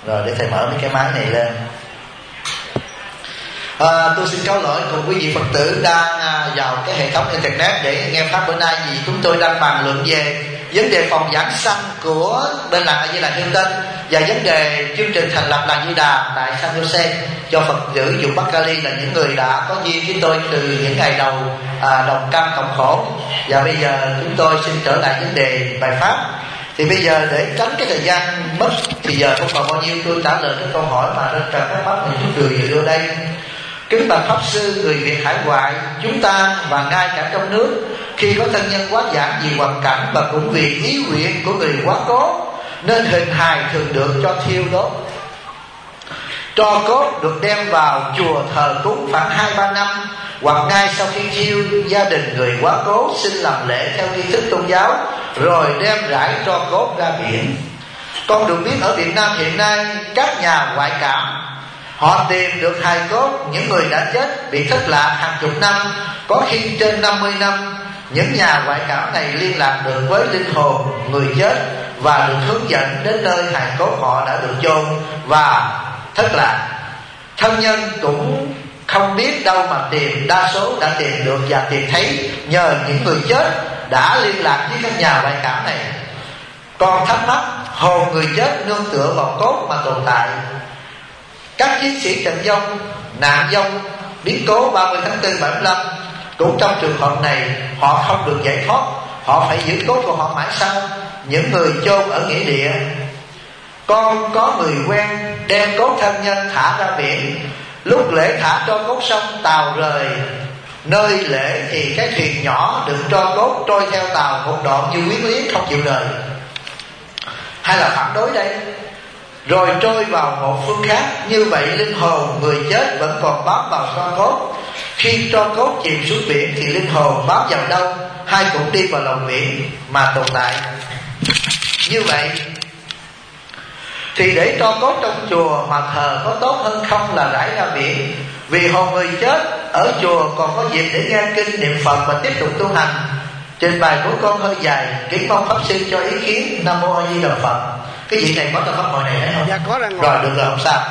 Rồi để thầy mở mấy cái máy này lên. Tôi xin cáo lỗi cùng quý vị Phật tử đang vào cái hệ thống internet để nghe pháp bữa nay, vì chúng tôi đang bàn luận về vấn đề phòng giảng sanh của bên làng A Di Đà Thiên Tân và vấn đề chương trình thành lập làng Di Đà tại San Jose cho Phật tử vùng Bắc Cali, là những người đã có duyên với tôi từ những ngày đầu đồng cam cộng khổ. Và bây giờ chúng tôi xin trở lại vấn đề bài pháp. Thì bây giờ để tránh cái thời gian mất thì giờ không còn bao nhiêu, tôi trả lời cái câu hỏi mà trên trần các pháp này chúng người đưa đây. Kính bạch pháp sư, người Việt hải ngoại chúng ta và ngay cả trong nước, khi có thân nhân quá giảng vì hoàn cảnh và cũng vì ý nguyện của người quá cố, nên hình hài thường được cho thiêu đốt. Tro cốt được đem vào chùa thờ cúng khoảng 2-3 năm, hoặc ngay sau khi thiêu, gia đình người quá cố xin làm lễ theo nghi thức tôn giáo, rồi đem rải tro cốt ra biển. Con được biết ở Việt Nam hiện nay, các nhà ngoại cảm họ tìm được hài cốt những người đã chết bị thất lạc hàng chục năm, có khi trên 50 năm. Những nhà ngoại cảm này liên lạc được với linh hồn người chết và được hướng dẫn đến nơi hài cốt họ đã được chôn và thất lạc. Thân nhân cũng không biết đâu mà tìm, đa số đã tìm được và tìm thấy nhờ những người chết đã liên lạc với các nhà ngoại cảm này. Còn thắc mắc hồn người chết nương tựa vào cốt mà tồn tại. Các chiến sĩ trận vong, nạn vong, biến cố 30 tháng 4, 75 cũng trong trường hợp này họ không được giải thoát, họ phải giữ cốt của họ mãi sau. Những người chôn ở nghĩa địa, con có người quen đem cốt thân nhân thả ra biển. Lúc lễ thả tro cốt xong, tàu rời nơi lễ thì cái thuyền nhỏ đựng tro cốt trôi theo tàu một đoạn như quyến luyến không chịu rời. Hay là phản đối đây? Rồi trôi vào một phương khác. Như vậy linh hồn người chết vẫn còn bám vào tro cốt. Khi tro cốt chìm xuống biển thì linh hồn bám vào đâu, hai cũng đi vào lòng biển mà tồn tại. Như vậy thì để tro cốt trong chùa mà thờ có tốt hơn không là rải ra biển? Vì hồn người chết ở chùa còn có dịp để nghe kinh niệm Phật và tiếp tục tu hành. Trình bày của con hơi dài, kính mong pháp sư cho ý kiến. Nam mô A Di Đà Phật. Cái vị này có trong pháp hội này hay không? Dạ có rồi. Rồi được rồi, không sao.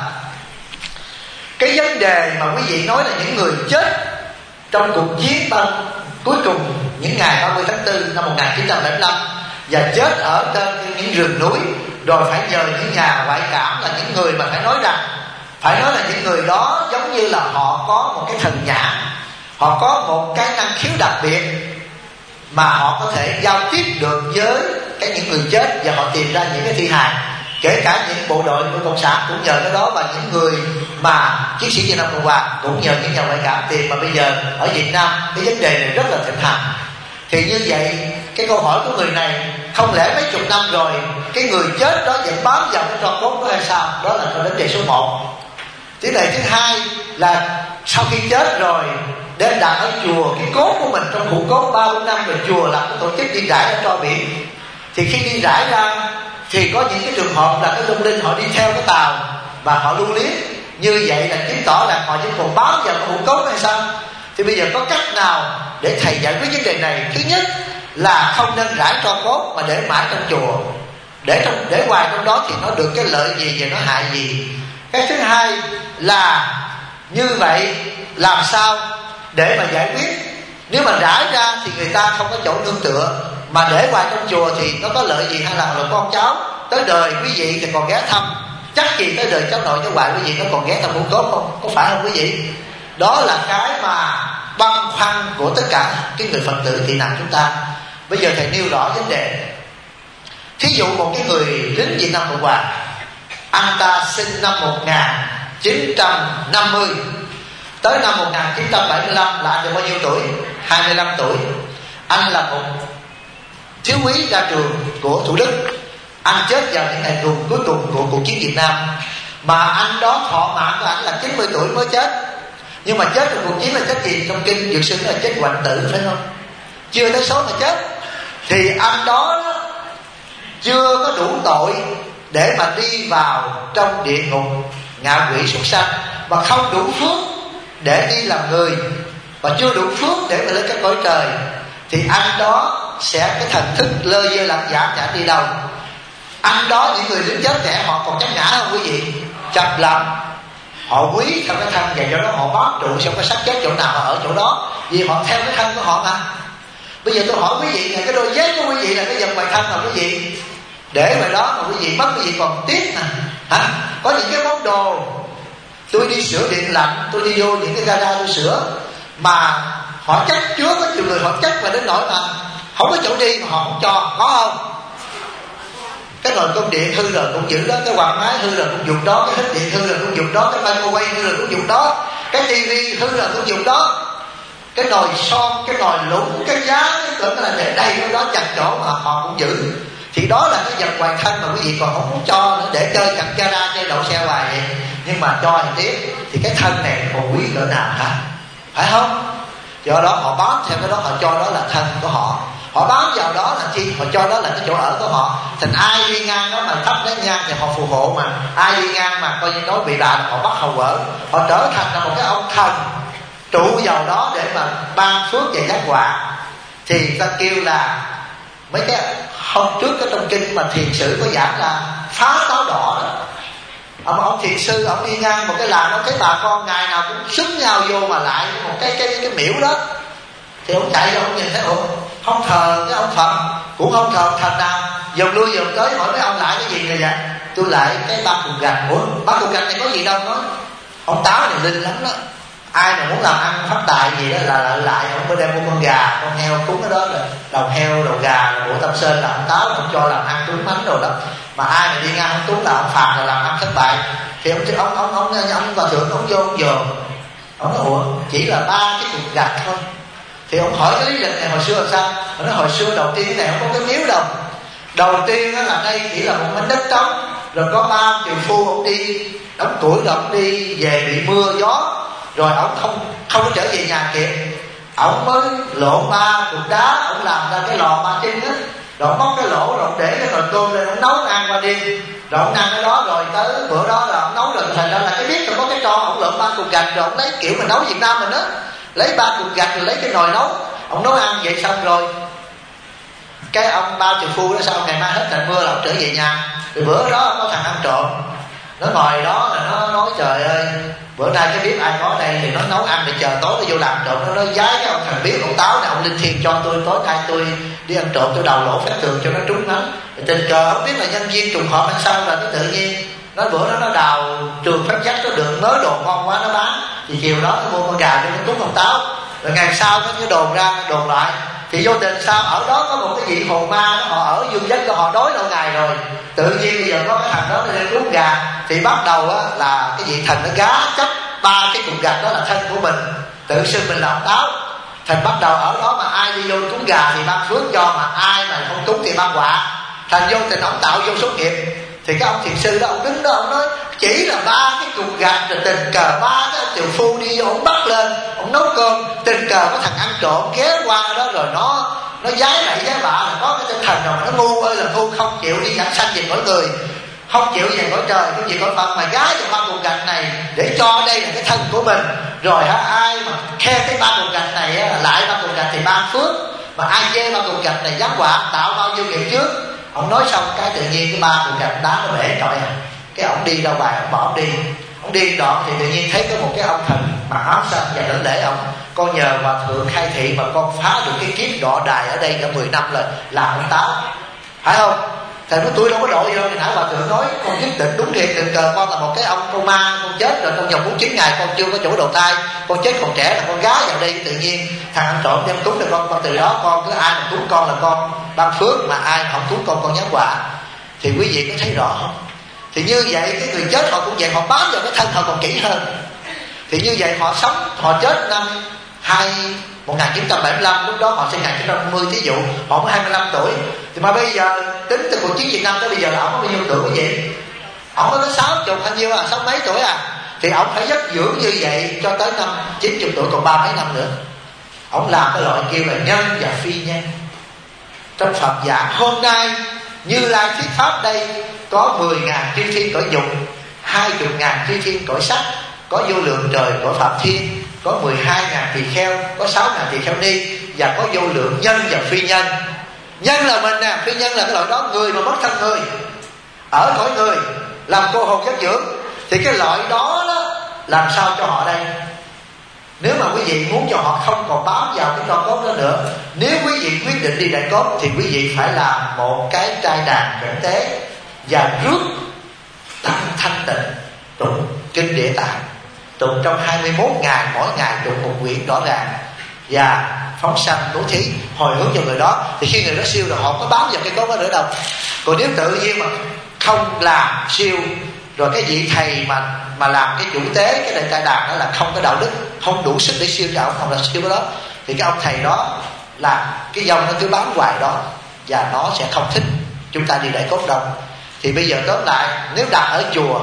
Cái vấn đề mà quý vị nói là những người chết trong cuộc chiến cuối cùng những ngày 30 tháng 4 năm 1975 và chết ở trên những rừng núi, rồi phải nhờ những nhà ngoại cảm là những người mà phải nói là những người đó giống như là họ có một cái thần nhãn, họ có một cái năng khiếu đặc biệt mà họ có thể giao tiếp được với những người chết và họ tìm ra những cái thi hài. Kể cả những bộ đội của cộng sản cũng nhờ cái đó, và những người mà chiến sĩ Việt Nam Cộng Hòa cũng nhờ những nhà ngoại cảm tìm. Mà bây giờ ở Việt Nam cái vấn đề này rất là thịnh hành. Thì như vậy cái câu hỏi của người này, không lẽ mấy chục năm rồi cái người chết đó vẫn bám vào cái tro cốt đó hay sao? Đó là vấn đề số 1. Vấn đề thứ hai là sau khi chết rồi đem đặt ở chùa cái cốt của mình trong hũ cốt 3-4 năm, rồi chùa làm cái tổ chức đi rải ở tro biển. Thì khi đi rải ra thì có những cái trường hợp là cái tâm linh họ đi theo cái tàu và họ lưu luyến. Như vậy là chứng tỏ là họ vẫn còn bám vào cái hũ cốt hay sao? Thì bây giờ có cách nào để thầy giải quyết vấn đề này? Thứ nhất là không nên rải tro cốt mà để mãi trong chùa. Để hoài trong đó thì nó được cái lợi gì và nó hại gì? Cái thứ hai là như vậy làm sao để mà giải quyết? Nếu mà rải ra thì người ta không có chỗ nương tựa, mà để hoài trong chùa thì nó có lợi gì? Hay là con cháu tới đời quý vị thì còn ghé thăm, chắc gì tới đời cháu nội cháu ngoại quý vị nó còn ghé thăm hũ cốt không? Có phải không quý vị? Đó là cái mà băn khoăn của tất cả cái người Phật tử tị nạn chúng ta. Bây giờ thầy nêu rõ vấn đề. Thí dụ một cái người lính Việt Nam Cộng Hòa, anh ta sinh năm 1950, tới năm 1975 là anh được bao nhiêu tuổi? 25 tuổi. Anh là một thiếu úy ra trường của Thủ Đức. Anh chết vào những ngày cuối cùng của cuộc chiến Việt Nam. Mà anh đó thọ mạng của anh là 90 tuổi mới chết. Nhưng mà chết trong cuộc chiến là chết gì? Trong kinh Dược Sư là chết hoạn tử, phải không? Chưa tới số mà chết. Thì anh đó chưa có đủ tội để mà đi vào trong địa ngục ngạ quỷ súc sanh, và không đủ phước để đi làm người, và chưa đủ phước để mà lên các cõi trời, thì anh đó sẽ cái thần thức lơ dơ lạc giả chả đi đâu. Ăn đó những người lính chết trẻ họ còn chấp ngã không quý vị? Chấp lắm. Họ quý theo cái thân, và do đó họ bám trụ xong cái xác chết chỗ nào họ ở chỗ đó, vì họ theo cái thân của họ mà. Bây giờ tôi hỏi quý vị là cái đôi dép của quý vị là cái vật ngoài thân nào quý vị? Để ngoài đó mà quý vị mất quý vị còn tiếc nè. Hả? Có những cái món đồ, tôi đi sửa điện lạnh, tôi đi vô những cái gara tôi sửa, mà họ chắc chứa, có nhiều người họ chắc và đến nỗi mà không có chỗ đi mà họ không cho, có không? Cái nồi cơm điện hư rồi cũng giữ đó, cái quạt máy hư rồi cũng dùng đó, cái hít điện hư rồi cũng dùng đó, cái microwave hư rồi cũng dùng đó, cái tivi hư rồi cũng dùng đó, cái nồi son, cái nồi lũng, cái giá, cái cỡ là để đây cái đó chặt chỗ mà họ cũng giữ. Thì đó là cái vật ngoài thân mà quý vị còn không muốn cho nữa, để chơi chặt gara, chơi đậu xe hoài vậy. Nhưng mà cho thì tiếp, thì cái thân này còn quý cỡ nào hả? Phải không? Do đó họ bám theo cái đó, họ cho đó là thân của họ. Họ bám vào đó là chi? Họ cho đó là cái chỗ ở của họ. Thành ai đi ngang đó mà thắp nén nhang thì họ phù hộ, mà ai đi ngang mà coi như nói bị lạ là họ bắt họ quở. Họ trở thành là một cái ông thần trụ vào đó để mà ban phước và giác quả. Thì ta kêu là mấy cái hôm trước cái trong kinh mà thiền sử có giảng là phá táo đỏ đó. Ông thiền sư ông đi ngang một cái làng, ông thấy bà con ngày nào cũng xúm nhau vô mà lại một cái miễu đó, thì ông chạy ra ông nhìn thấy không thờ cái ông Phật, cũng không thờ thần nào, dòm lui dòm tới hỏi mấy ông lại cái gì này vậy? Tôi lại cái ba cục gạch. Ủa ba cục gạch này có gì đâu? Nói ông Táo này linh lắm đó, ai mà muốn làm ăn phát tài gì đó là lại ông mới đem mua con gà con heo cúng cái đó, là đầu heo đầu gà là bộ Tâm Sơn là ông Táo ông cho làm ăn trúng mánh rồi đó. Mà ai mà đi ngang ông cúng là ông phạt là làm ăn thất bại. Thì ông vào thượng ông vô ông dòm, ông nói ủa chỉ là ba cái cục gạch thôi. Thì ông hỏi cái lý lịch này hồi xưa làm sao? Ông nói hồi xưa đầu tiên này không có cái miếu đâu. Đầu tiên là đây chỉ là một mảnh đất trống, rồi có ba triệu phu ông đi đóng tuổi rồi ông đi về bị mưa gió, rồi ông không có trở về nhà kịp. Ông mới lộn ba cục đá, ông làm ra cái lò ba chân á, rồi ông móc cái lỗ, rồi ông để cái nồi cơm lên ông nấu ăn qua đêm, rồi ông ăn cái đó, rồi tới bữa đó là ông nấu, rồi thành ra là cái biết rồi có cái tro, ông lượm ba cục gạch, rồi ông lấy kiểu mình nấu Việt Nam mình á, lấy ba cục gạch rồi lấy cái nồi nấu, ông nấu ăn vậy xong rồi cái ông bao triệu phu đó sau ngày mai hết trời mưa là ông trở về nhà. Rồi bữa đó có thằng ăn trộm, nó ngồi đó là nó nói trời ơi bữa nay cái bếp ai có đây, thì nó nấu ăn để chờ tối nó vô làm trộm. Nó nói giái cái ông thằng biết ông Táo này, ông linh thiêng cho tôi tối nay tôi đi ăn trộm, tôi đầu lỗ phép tường cho nó trúng nắng. Tình cờ không biết là nhân viên trùng hợp hay sao, là nó tự nhiên nó bữa đó nó đào trường phép chắc nó được mớ đồ ngon quá nó bán, thì chiều đó nó mua con gà cho nó cúng ông Táo. Rồi ngày sau nó cứ đồn ra đồn lại, thì vô tình sao ở đó có một cái vị hồn ma, họ ở dương dân của họ đói lâu ngày rồi, tự nhiên bây giờ có cái thằng đó lên cúng gà, thì bắt đầu á là cái vị thần nó gá chấp ba cái cục gạch đó là thân của mình, tự xưng mình là ông Táo. Thành bắt đầu ở đó mà ai đi vô cúng gà thì ban phước cho, mà ai mà không cúng thì ban họa. Thành vô tình ông tạo vô số nghiệp. Thì cái ông thiền sư đó ông đứng đó ông nói chỉ là ba cái cục gạch, rồi tình cờ ba cái tiểu phu đi vô ông bắt lên ông nấu cơm, tình cờ có thằng ăn trộm ghé qua đó, rồi nó giái lại giái bạ, là có cái tinh thần nào mà nó ngu ơi là ngu, không chịu đi giảng sanh về cõi người, không chịu về cõi trời, không chịu cõi Phật, mà gái cho ba cục gạch này để cho đây là cái thân của mình. Rồi ai mà khe cái ba cục gạch này lại ba cục gạch thì ban phước, mà ai chê ba cục gạch này giáng quả tạo bao nhiêu nghiệp trước. Ông nói xong cái tự nhiên cái ba cục gạch đá nó bể trọi à. Cái ông đi đâu bài ông bỏ ông đi. Ông đi đoạn thì tự nhiên thấy có một cái ông thần mặc áo xanh và đảnh lễ ông: con nhờ hòa thượng khai thị mà con phá được cái kiếp đọa đài ở đây đã 10 năm rồi, làm ông Táo, phải không? Thầy nói tôi đâu có độ vô. Thì nãy hòa thượng nói con nhất định đúng thiệt, tình cờ con là một cái ông con ma, con chết rồi trong vòng 49 ngày con chưa có chỗ đầu thai, con chết còn trẻ là con gái vào đây, tự nhiên thằng ăn trộm đem cúng cho con từ đó con cứ ai mà cúng con là con ban phước, mà ai không cúng con giáng họa. Thì quý vị có thấy rõ không? Thì như vậy cái người chết họ cũng vậy, họ bám vào cái thân họ còn kỹ hơn. Thì như vậy họ sống, họ chết năm 1975, lúc đó họ sinh 1950, thí dụ họ mới 25 tuổi. Thì mà bây giờ tính từ cuộc chiến Việt Nam tới bây giờ là ông có bao nhiêu tuổi quý vị? Ông mới có 60 bao nhiêu à, 60 mấy tuổi à. Thì ông phải dắt dưỡng như vậy cho tới năm 90 tuổi, còn 30 mấy năm nữa. Ông làm cái loại kêu là nhân và phi nhân. Trong Phật giảng hôm nay Như Lai thuyết pháp đây có 10.000 chư thiên cõi dục, 20.000 chư thiên cõi sắc, có vô lượng trời cõi Phạm Thiên, có 12.000 tỳ kheo, có 6.000 tỳ kheo ni, và có vô lượng nhân và phi nhân. Nhân là mình nè, phi nhân là cái loại đó người mà mất thân người. ở cõi người làm cô hồn chất dưỡng. Thì cái loại đó, làm sao cho họ đây? Nếu mà quý vị muốn cho họ không còn bám vào cái tro cốt đó nữa, nếu quý vị quyết định đi đại cốt, thì quý vị phải làm một cái trai đàn cảnh tế và rước tăng thanh tịnh, tụng kinh Địa Tạng, tụng trong 21 ngày, mỗi ngày tụng một quyển rõ ràng, và phóng sanh bố thí hồi hướng cho người đó. Thì khi người đó siêu rồi, họ có bám vào cái cốt đó nữa đâu. Còn nếu tự nhiên mà không làm siêu, rồi cái vị thầy mà làm cái chủ tế cái đại đàn đó là không có đạo đức, không đủ sức để siêu cho ông, không là siêu cái đó, thì cái ông thầy đó là cái dòng nó cứ bám hoài đó, và nó sẽ không thích chúng ta đi đại cốt đâu. Thì bây giờ tóm lại, nếu đặt ở chùa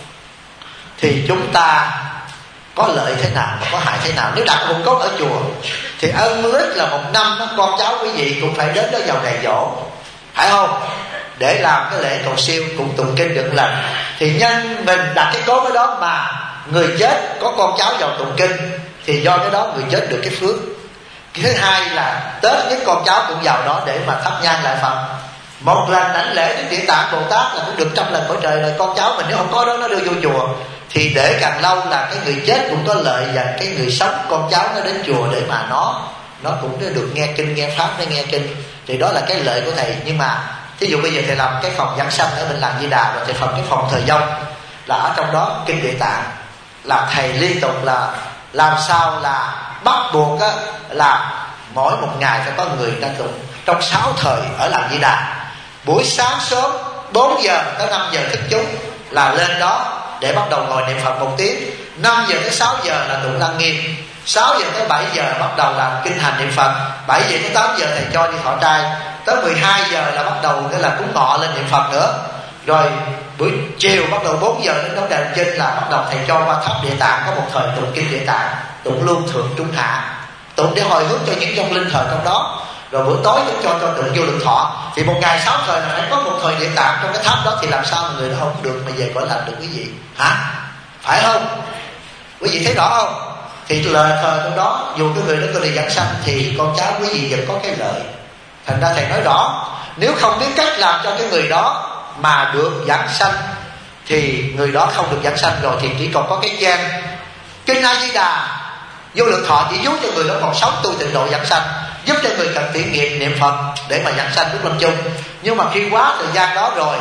thì chúng ta có lợi thế nào và có hại thế nào? Nếu đặt hồn cốt ở chùa thì ân lít là một năm đó, con cháu quý vị cũng phải đến đó vào ngày giỗ, phải không? Để làm cái lễ cầu siêu, cũng tụng kinh được lần. Thì nhân mình đặt cái cốt ở đó mà người chết có con cháu vào tụng kinh, thì do cái đó người chết được cái phước. Cái thứ hai là Tết nhất con cháu cũng vào đó để mà thắp nhang lại Phật. Một lần đảnh lễ Đức Địa Tạng Bồ Tát là cũng được 100 lần cõi trời rồi. Con cháu mình nếu không có đó, nó đưa vô chùa thì để càng lâu là cái người chết cũng có lợi, và cái người sống con cháu nó đến chùa để mà nó cũng được nghe kinh, nghe pháp, nó nghe kinh. Thì đó là cái lợi của thầy. Nhưng mà thí dụ bây giờ thầy làm cái phòng giảng sanh ở bên làng Di Đà, rồi thầy phòng cái phòng thời dông là ở trong đó kinh Địa Tạng, là thầy liên tục là làm sao là bắt buộc á, là mỗi một ngày phải có người ta tụng trong 6 thời ở làng Di Đà. Buổi sáng sớm 4 giờ tới 5 giờ thức chúng là lên đó để bắt đầu ngồi niệm Phật 1 tiếng. 5 giờ tới 6 giờ là tụng Lăng Nghiêm. 6 giờ tới 7 giờ bắt đầu là kinh hành niệm Phật. 7 giờ tới 8 giờ thầy cho đi thọ trai. Tới 12 giờ là bắt đầu cái là cúng ngọ lên niệm Phật nữa. Rồi buổi chiều bắt đầu 4 giờ đến đống đàn kinh là bắt đầu thầy cho qua tháp Địa Tạng, có một thời tụng kinh Địa Tạng, tụng lưu thượng trung hạ, tụng để hồi hướng cho những vong linh thời trong đó. Rồi buổi tối cũng cho tụng vô lượng thọ. Thì một ngày 6 thời là phải có một thời Địa Tạng trong cái tháp đó, thì làm sao mà người đó không được mà về cõi lành được quý vị hả? Phải không? Quý vị thấy rõ không? Thì lời thời trong đó, dù cái người đó có đi giảng sanh thì con cháu quý vị vẫn có cái lợi. Thành ra thầy nói rõ, nếu không biết cách làm cho cái người đó mà được giảng sanh thì người đó không được giảng sanh rồi, thì chỉ còn có cái gian kinh A Di Đà vô lượng thọ chỉ giúp cho người đó còn sống tu tịnh độ giảng sanh, giúp cho người cần thiện nghiệp niệm Phật để mà giảng sanh lúc lâm chung. Nhưng mà khi quá thời gian đó rồi,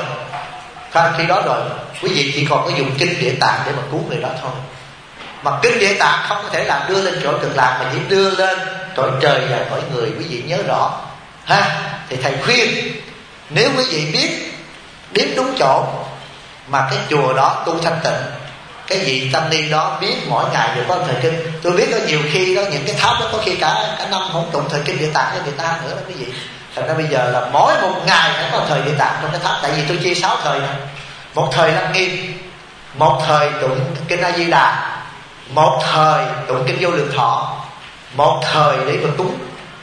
khi đó rồi quý vị chỉ còn có dùng kinh Địa Tạng để mà cứu người đó thôi. Mà kinh Địa Tạng không có thể làm đưa lên cõi Cực Lạc, mà chỉ đưa lên cõi trời và cõi người, quý vị nhớ rõ ha. Thì thầy khuyên, nếu quý vị biết đến đúng chỗ mà cái chùa đó tu thanh tịnh, cái vị tâm ni đó biết mỗi ngày đều có thời kinh. Tôi biết có nhiều khi đó, những cái tháp đó có khi cả năm không tụng thời kinh Địa Tạng cho người ta nữa đó quý vị. Thành ra bây giờ là mỗi một ngày phải có thời Địa Tạng trong cái tháp. Tại vì tôi chia 6 thời này. Một thời Lăng Nghiêm, một thời tụng kinh A Di Đà, một thời tụng kinh Vô Lượng Thọ, một thời để mà cúng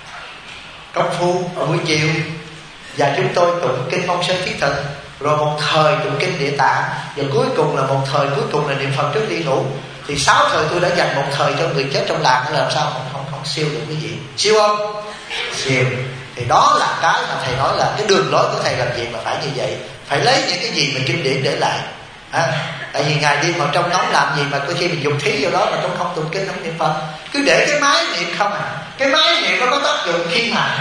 công phu ở buổi chiều, và chúng tôi tụng kinh Phong Sơn Thiết Thực, rồi một thời tụng kinh Địa Tạng, và cuối cùng là một thời cuối cùng là niệm Phật trước đi ngủ. Thì 6 thời tôi đã dành một thời cho người chết trong làng, làm sao không siêu được quý vị? Siêu không? Siêu. Thì đó là cái mà thầy nói là cái đường lối của thầy làm gì mà phải như vậy, phải lấy những cái gì mà kinh điển để lại. Tại vì ngày đêm ở trong nóng làm gì mà có khi mình dùng thí vô đó mà trong không tụng kinh, không niệm Phật, cứ để cái máy niệm không à. Cái máy niệm nó có tác dụng khi mà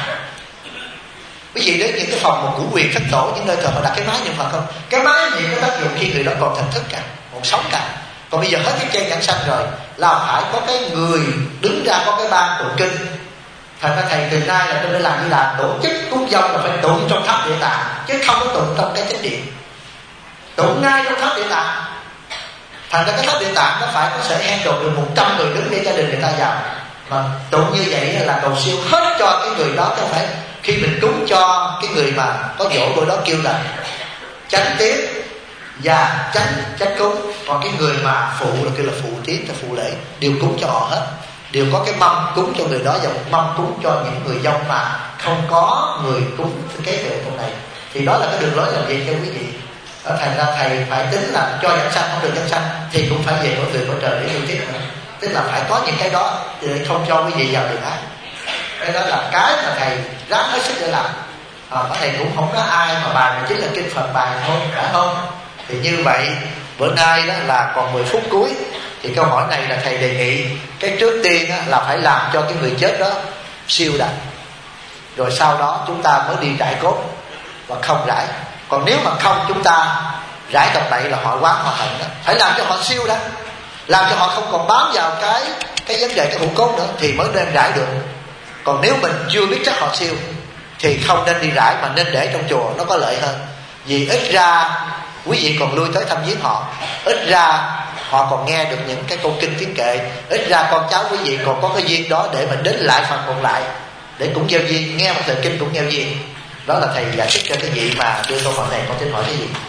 quý vị đến những cái phòng một củ quyền thất tổ, những nơi thờ họ đặt cái máy niệm Phật không? Cái máy niệm có tác dụng khi người đó còn thần thức cả, còn sống cả. Còn bây giờ hết cái chân giảng sanh rồi là phải có cái người đứng ra, có cái ban tụng kinh. Thành ra thầy từ nay là tôi đã làm như là tổ chức cúng dông là phải tụng trong tháp Địa Tạng, chứ không có tụng trong cái chánh điện, tụng ngay trong tháp Địa Tạng. Thành ra cái tháp Địa Tạng nó phải có thể handle được 100 người đứng để gia đình người ta vào. Mà tụng như vậy là cầu siêu hết cho cái người đó, chứ không phải khi mình cúng cho cái người mà có dỗ bữa đó kêu là chánh tiết và chánh cúng. Còn cái người mà phụ là kêu là phụ tiết, là phụ lễ, đều cúng cho họ hết. Đều có cái mâm cúng cho người đó và một mâm cúng cho những người dông mà không có người cúng kế thừa trong này. Thì đó là cái đường lối làm việc cho quý vị. Thành ra thầy phải tính là cho giảng sanh không được giảng sanh thì cũng phải về cõi người cõi trời để tu tiếp nữa. Tức là phải có những cái đó để không cho quý vị vào đường ác. Cái đó là cái mà thầy ráng hết sức để làm. Cái này cũng không có ai mà bài mà chính là kinh Phật bài thôi, phải không? Thì như vậy bữa nay đó là còn 10 phút cuối, thì câu hỏi này là thầy đề nghị cái trước tiên là phải làm cho cái người chết đó siêu đã, rồi sau đó chúng ta mới đi rải cốt và không rải. Còn nếu mà không, chúng ta rải tập bậy là họ quán họ hận đó. Phải làm cho họ siêu đã, làm cho họ không còn bám vào cái vấn đề cái hũ cốt nữa thì mới nên rải được. Còn nếu mình chưa biết chắc họ siêu thì không nên đi rải, mà nên để trong chùa, nó có lợi hơn. Vì ít ra quý vị còn lui tới thăm viếng họ, ít ra họ còn nghe được những cái câu kinh tiếng kệ, ít ra con cháu quý vị còn có cái duyên đó để mình đến lại Phật một lại, để cũng gieo duyên, nghe một thời kinh cũng gieo duyên. Đó là thầy giải thích cho cái vị mà đưa câu hỏi này. Con xin hỏi cái gì?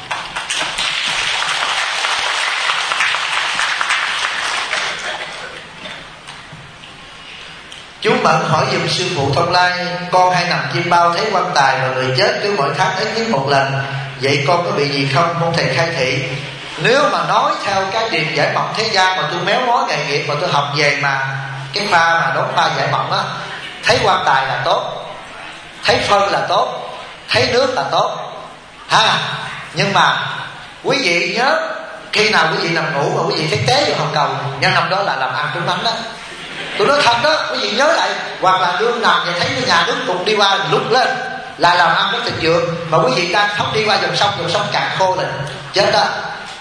Chú Mẫn hỏi giùm sư phụ Thông Lai, con hay nằm chim bao thấy quan tài và người chết cứ mỗi tháng ít nhất một lần, vậy con có bị gì không? Mong thầy khai thị. Nếu mà nói theo cái điềm giải mộng thế gian mà tôi méo mó nghề nghiệp mà tôi học về mà cái pha mà đón pha giải mộng á, thấy quan tài là tốt, thấy phân là tốt, thấy nước là tốt ha. Nhưng mà quý vị nhớ, khi nào quý vị nằm ngủ mà quý vị thấy té vào hồng cầu, nhân năm đó là làm ăn trúng bánh đó. Tôi nói thật đó, quý vị nhớ lại. Hoặc là đương nằm và thấy cái nhà nước cùng đi qua lúc lên là làm ăn rất thịnh vượng, mà quý vị đang không đi qua dòng sông cạn khô là chết đó.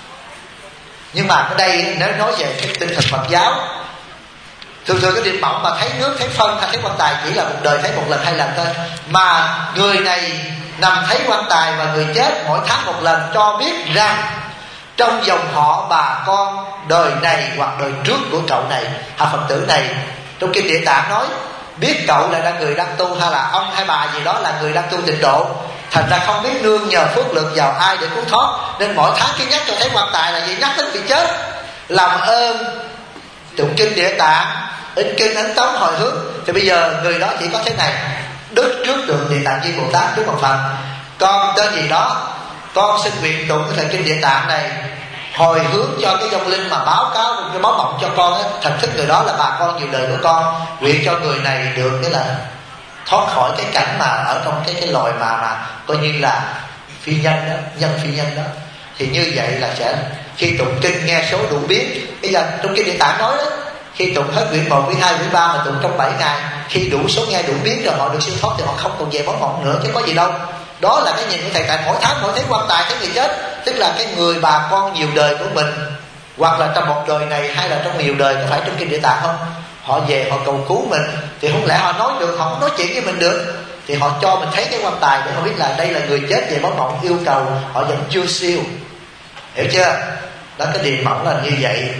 Nhưng mà ở đây nếu nói về cái tinh thần Phật giáo, thường cái điềm mộng mà thấy nước, thấy phân hay thấy quan tài chỉ là một đời thấy một lần hai lần thôi. Mà người này nằm thấy quan tài và người chết mỗi tháng một lần, cho biết rằng trong dòng họ bà con đời này hoặc đời trước của cậu này, Phật tử này, trong kinh Địa Tạng nói biết cậu là người đang tu, hay là ông hay bà gì đó là người đang tu tịnh độ, thành ra không biết nương nhờ phước lực vào ai để cứu thoát, nên mỗi tháng cứ nhắc cho thấy quan tài là gì, nhắc đến việc chết. Làm ơn tụng kinh Địa Tạng, in kinh Ấn Tống hồi hướng. Thì bây giờ người đó chỉ có thế này: đức trước tượng Địa Tạng Di Bồ Tát, trước một phần con tên gì đó, con xin nguyện tụng cái thời kinh Địa Tạng này hồi hướng cho cái vong linh mà báo cáo cái báo mộng cho con ấy, thành thức người đó là bà con nhiều đời của con, nguyện cho người này được cái là thoát khỏi cái cảnh mà ở trong cái loài mà coi như là phi nhân đó, nhân phi nhân đó. Thì như vậy là sẽ khi tụng kinh nghe số đủ biến. Bây giờ trong kinh Địa Tạng nói đó, khi tụng hết quyển 1, quyển 2, quyển 3 mà tụng trong 7 ngày, khi đủ số nghe đủ biến rồi họ được siêu thoát thì họ không còn về báo mộng nữa, chứ có gì đâu. Đó là cái nhìn của thầy. Tại mỗi tháng mỗi thấy quan tài thấy người chết, tức là cái người bà con nhiều đời của mình, hoặc là trong một đời này hay là trong nhiều đời, có phải trong kinh Địa Tạng không? Họ về họ cầu cứu mình, thì không lẽ họ nói được, họ không nói chuyện với mình được, thì họ cho mình thấy cái quan tài để họ biết là đây là người chết về báo mộng yêu cầu, họ vẫn chưa siêu. Hiểu chưa? Đó, cái điềm mộng là như vậy.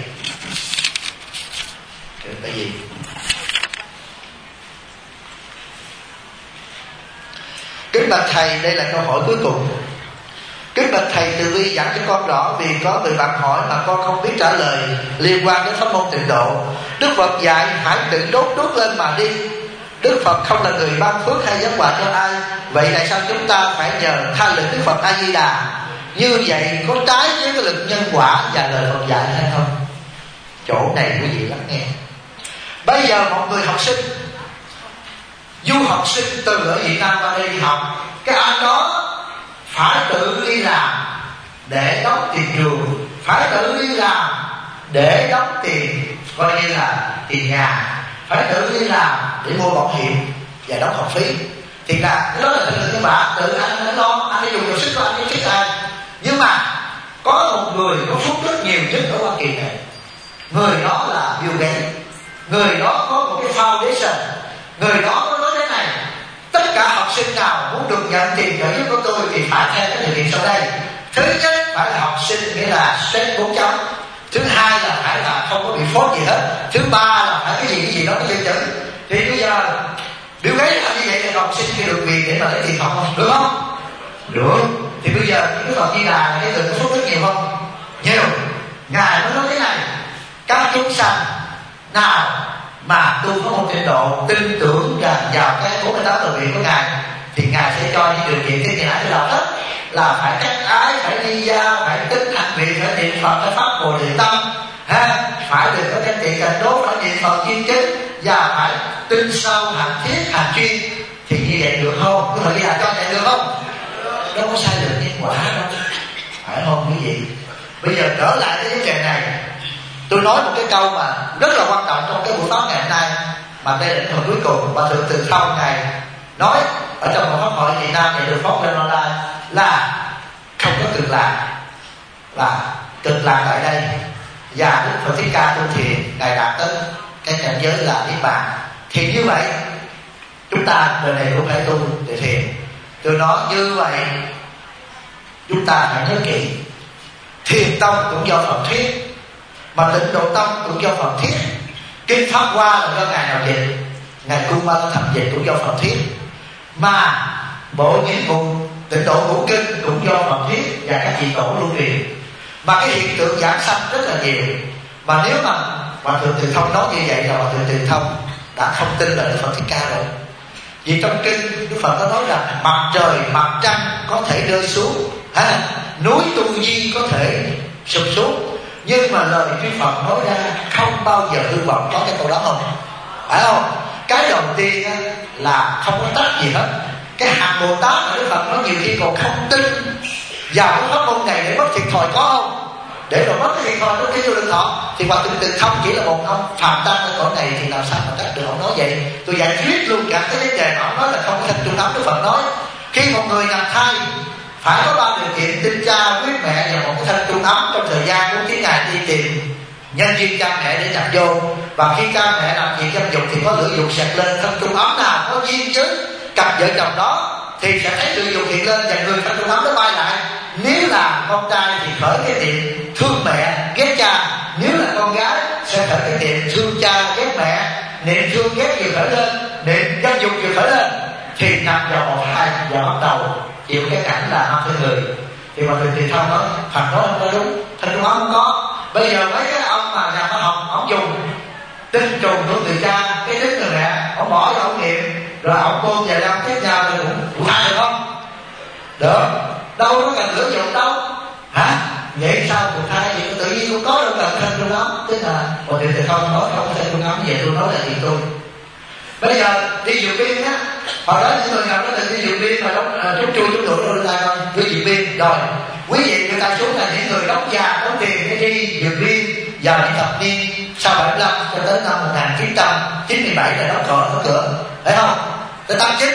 Cái gì? Kính bạch thầy, đây là câu hỏi cuối cùng. Kính bạch thầy, từ bi giảng cho con rõ, vì có người bạn hỏi mà con không biết trả lời liên quan đến pháp môn tịnh độ. Đức Phật dạy hãy tự đốt lên mà đi. Đức Phật không là người ban phước hay giáng quà cho ai, vậy tại sao chúng ta phải nhờ tha lực Đức Phật A Di Đà? Như vậy có trái với cái lực nhân quả và lời Phật dạy hay không? Chỗ này quý vị lắng nghe. Bây giờ một người học sinh, du học sinh từ ở Việt Nam qua đây đi học, cái anh đó phải tự đi làm để đóng tiền trường, phải tự đi làm để đóng tiền coi như là tiền nhà, phải tự đi làm để mua bảo hiểm và đóng học phí. Thì là cái đó là tự các bạn, tự anh lo, anh đi dùng nhiều sức của anh đi thích ai. Nhưng mà có một người có phúc rất nhiều nhất ở Hoa Kỳ này, người đó là Bill Gates. Người đó có một cái foundation, người đó có nói thế này: tất cả học sinh nào muốn được nhận tiền trợ giúp của tôi thì phải theo cái điều kiện sau đây. Thứ nhất phải là học sinh, nghĩa là xét 4 chấm. Thứ hai là phải là không có bị phốt gì hết. Thứ ba là phải cái gì đó có dự chữ. Thì bây giờ Bill Gates làm như vậy thì học sinh kia được quyền để mà lấy tiền học không? Được không? Được. Thì bây giờ cái Phật Di Đà là cái người có phúc rất nhiều không? Nhiều. Ngài mới nói thế này: các chúng sanh nào mà tu có một trình độ tin tưởng vào cái 48 từ nguyện của Ngài thì Ngài sẽ cho những điều kiện cái nhà để làm hết, là phải cách ái, phải đi giao, phải tính hành nguyện, phải niệm Phật, phải phát Bồ Đề tâm, phải được có chánh trị cảnh đố, phải niệm Phật chuyên chính, và phải tin sâu hành thiết hành chuyên. thì như vậy được không? Có thể là cho vậy được không? Đâu có sai lệch nhân quả đâu, phải không quý vị? Bây giờ trở lại cái vấn đề này, tôi nói một cái câu mà rất là quan trọng trong cái buổi tối ngày hôm nay, mà đây là cái phần cuối cùng và thượng từ sau ngày nói ở trong một pháp hội Việt Nam này được phóng lên online là không có cực lạc, là cực lạc tại đây. Và Đức Phật Thích Ca Tu Thiền ngài đạt tới cái cảnh giới là niết bàn. Thì như vậy chúng ta đời này cũng phải tu để thiền. Tôi nói như vậy chúng ta phải nhớ kỹ, Thiền tông cũng do Phật thuyết, mà Tịnh Độ tông cũng do Phật thuyết, kinh Pháp Hoa là do ngài nào dịch, ngài Cung Ma Thập dịch cũng do Phật thuyết, mà bộ những vùng Tịnh Độ Ngũ Kinh cũng do Phật thuyết và các vị tổ lưu truyền. Mà cái hiện tượng giảng sanh rất là nhiều. Mà nếu mà Hòa Thượng Từ Thông nói như vậy là Hòa Thượng Từ Thông đã không tin là Đức Phật Thích Ca rồi. Vì trong kinh Đức Phật có nói là mặt trời, mặt trăng có thể rơi xuống, núi Tu Di có thể sụp xuống, nhưng mà lời Đức Phật nói ra không bao giờ hư vọng. Có cái câu đó không? Phải không? Cái đầu tiên là không có tách gì hết. Cái hạng Bồ Tát mà Đức Phật nói nhiều khi còn không tin vào cái pháp môn này để mất thiệt thòi, có không? Để rồi mất cái thiệt thòi nó kêu được họ. Thì Hòa Thượng Từ Thông chỉ là một ông phàm tăng ở cõi này thì làm sao mà tách được. Ông nói vậy, tôi giải quyết luôn cả cái vấn đề mà ông nói là không có thành trung ấm. Đức Phật nói khi một người nhằm thai phải có 3 điều kiện: tin cha, quyết mẹ và một cái thân trung ấm. Trong thời gian 49 ngày đi tìm nhân duyên cha mẹ để nhập vô, và khi cha mẹ làm việc dâm dục thì có lửa dục sẹt lên. Thân trung ấm nào có duyên chứ cặp vợ chồng đó thì sẽ thấy lửa dục hiện lên và người thân trung ấm nó bay lại. Nếu là con trai thì khởi cái niệm thương mẹ ghét cha, nếu là con gái sẽ khởi cái niệm thương cha ghét mẹ. Niệm thương ghét vừa khởi lên, niệm dâm dục vừa khởi lên thì nằm vào một hai và bắt đầu chịu cái cảnh là năm thương người. Thì mọi người thì không nói Phật nói không có đúng, thân trung ấm không có. Bây giờ mấy cái ông mà nhà khoa học ông dùng tinh trùng của từ cha cái đứa người mẹ, ông bỏ cho ông nghiệm rồi ông cô về đang tiếp nhau thì cũng tha được không? Được, đâu có cần lửa dụng đâu hả? Vậy sao cũng thay thì tự nhiên cũng có đâu cần thân trung ấm. Tức là một điều thì không nói không thân trung ấm, vậy tôi nói là gì tôi. Bây giờ đi dược viên á, hồi đó những người nào đó từng đi dược viên mà chút chui chút lụi rồi ra coi đi dược viên rồi quý vị người ta xuống là những người đóng già đóng tiền để đi dược viên vào những thập niên sau 75 cho tới năm 1997 là đóng cửa, thấy không? Tới 89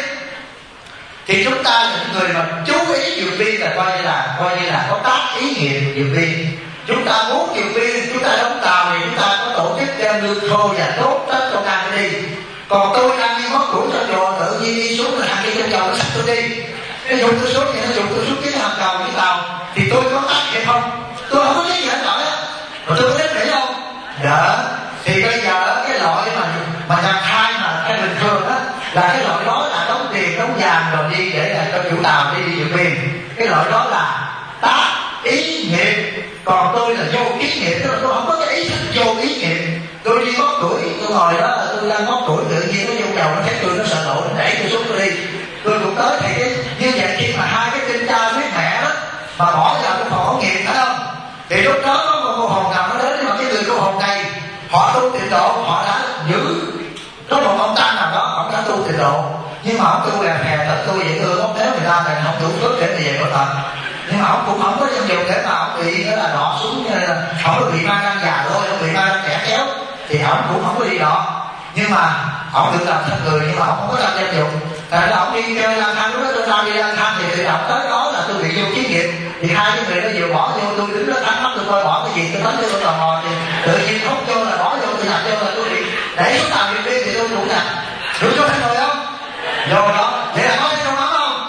thì chúng ta là những người mà chú ý dược viên là coi như là có tác ý nghiệm dược viên. Chúng ta muốn dược viên, chúng ta đóng tàu thì chúng ta có tổ chức đem lương khô và tốt tất công an đi. Còn tôi đang đi mất củi cho chùa, tự nhiên đi xuống là hàng đi trong dầu nó sạch tôi đi. Nó dùng tôi xuống thì nó dùng tôi xuống cái hầm cầu cái tàu thì tôi có tắt hay không? Tôi không có thấy gì hết nổi á. Rồi tôi có biết nghĩ không? Dạ. Thì bây giờ cái loại mà nhập thai mà hay bình thường á là cái loại đó là đóng tiền đóng vàng rồi đi để là cho chủ tàu đi dược viên. Cái loại đó là tác ý nghiệm. Còn tôi là vô ý nghiệm, tức là tôi không có cái ý thức vô ý nghiệm. Tôi đi móc củi, tôi ngồi đó là tôi đang móc củi, tự nhiên nó vô đầu nó thấy tôi nó sợ nổi, nó đẩy tôi xuống tôi đi. Tôi cũng tới thì cái như vậy khi mà hai cái tin cha với mẹ đó mà bỏ vào cái phòng ống nghiệm, phải không? Thì lúc đó có một cô hồn nào nó đến, nhưng mà cái người cô hồn này họ tu tịnh độ, họ đã giữ. Có một ông tăng nào đó ông đã tu tịnh độ, nhưng mà ông tu hè thật tu vậy thương ông nếu người ta này không đủ phước để về cõi thần. Nhưng mà ông cũng không có dâm dục để mà ông bị đó là đọt xuống, không có bị ma răng già thôi, ông bị ma răng kẻ kéo thì ông cũng không có đi đọt. Nhưng mà ông được làm thân người, nhưng mà ông không có làm dâm dục. Tại là ông đi chơi lang thang, lúc đó tôi ra đi lang thang thì ông tới đó là tôi bị vô kiến nghiệm. Thì hai cái người đó vừa bỏ vô, tôi đứng đó thắc mắc tôi coi bỏ cái gì, tôi nói cho tôi tò mò thì tự nhiên không vô là bỏ vô, tôi nhập vô là tôi bị để xuống tàu điện viên thì tôi đủ nhập. Đủ cho thân người không? Vô đó, vậy là có cái trong đó không?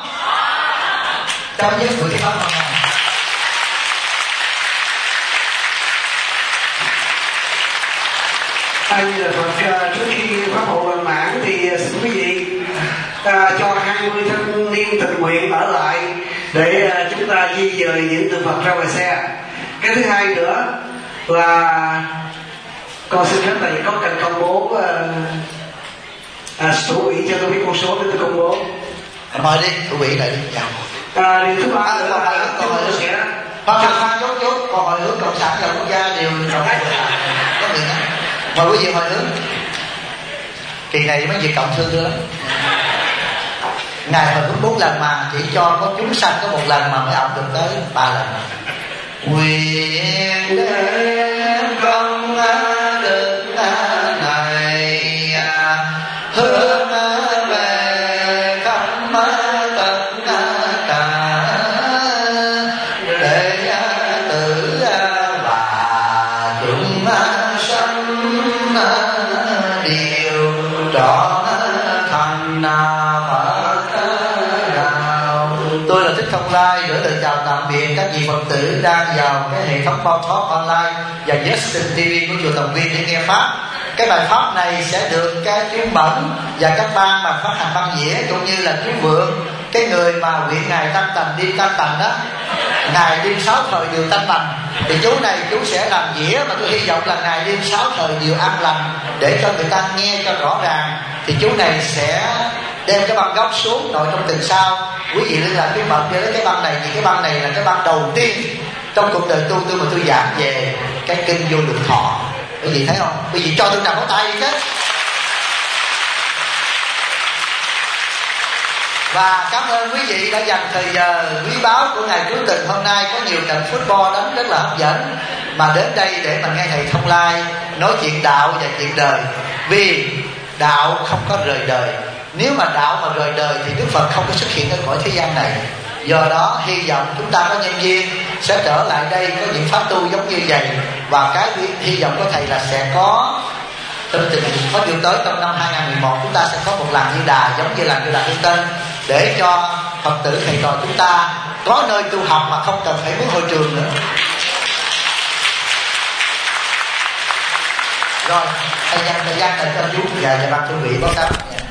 Trong nhất người không không. Anh là Phật, trước khi pháp hội hoàn mãn thì xin quý vị cho 20 thanh niên tình nguyện ở lại để chúng ta di dời những tượng Phật ra ngoài xe. Cái thứ hai nữa là con xin phép thầy có cần công bố thủ ủy cho tôi biết con số để tôi công bố. Mời đi, thủ ủy lại đi. Điều thứ ba nữa là chúng tôi sẽ khoan chút còn hồi hướng cộng sản và quốc gia đều có người nhé. Mời quý vị hồi hướng. Kỳ này mấy việc cộng thương lắm. Ngài hồi hướng 4 lần mà chỉ cho có chúng sanh có 1 lần mà mới ổng được tới 3 lần. Nguyện đến công đức này hướng về khắp tất cả để tử và chúng sanh đều trọn thành Phật đạo. Tôi là Thích Thông Lai gửi lời chào tạm biệt các vị Phật tử đang vào cái hệ thống Bao Talk Online và Justin TV của chùa Tòng Viên để nghe pháp. Cái bài pháp này sẽ được các chú Mẫn và các ban mà phát hành băng dĩa cũng như là chú Vượng, cái người mà nguyện ngài Tăng Tành đi Tăng Tành đó, ngài đêm 6 thời đều Tăng Tành, thì chú này chú sẽ làm dĩa, mà tôi hy vọng là ngài đêm 6 thời đều an lành để cho người ta nghe cho rõ ràng. Thì chú này sẽ đem cái băng gốc xuống nội trong tuần sau. Quý vị liên lạc với Mẫn để lấy cái băng này, vì cái băng này là cái băng đầu tiên trong cuộc đời tôi mà tôi giảng về cái kinh Vô Lượng Thọ. Quý vị thấy không? Quý vị cho tôi nào có tay đi chứ. Và cảm ơn quý vị đã dành thời giờ quý báu của ngày cuối tuần hôm nay. Có nhiều trận football đánh rất là hấp dẫn, mà đến đây để mà nghe thầy Thông Lai nói chuyện đạo và chuyện đời. Vì đạo không có rời đời. Nếu mà đạo mà rời đời thì Đức Phật không có xuất hiện ở cõi thế gian này. Do đó hy vọng chúng ta có nhân duyên sẽ trở lại đây có những pháp tu giống như vậy. Và cái hy vọng của thầy là sẽ có tâm tình có điều tới trong năm 2011 chúng ta sẽ có một làng Như Đà giống như làng Như Đà Hương Tân, để cho Phật tử thầy trò chúng ta có nơi tu học mà không cần phải mướn hội trường nữa. Rồi thầy dành thời gian dành cho chú và ban thư vị báo cáo.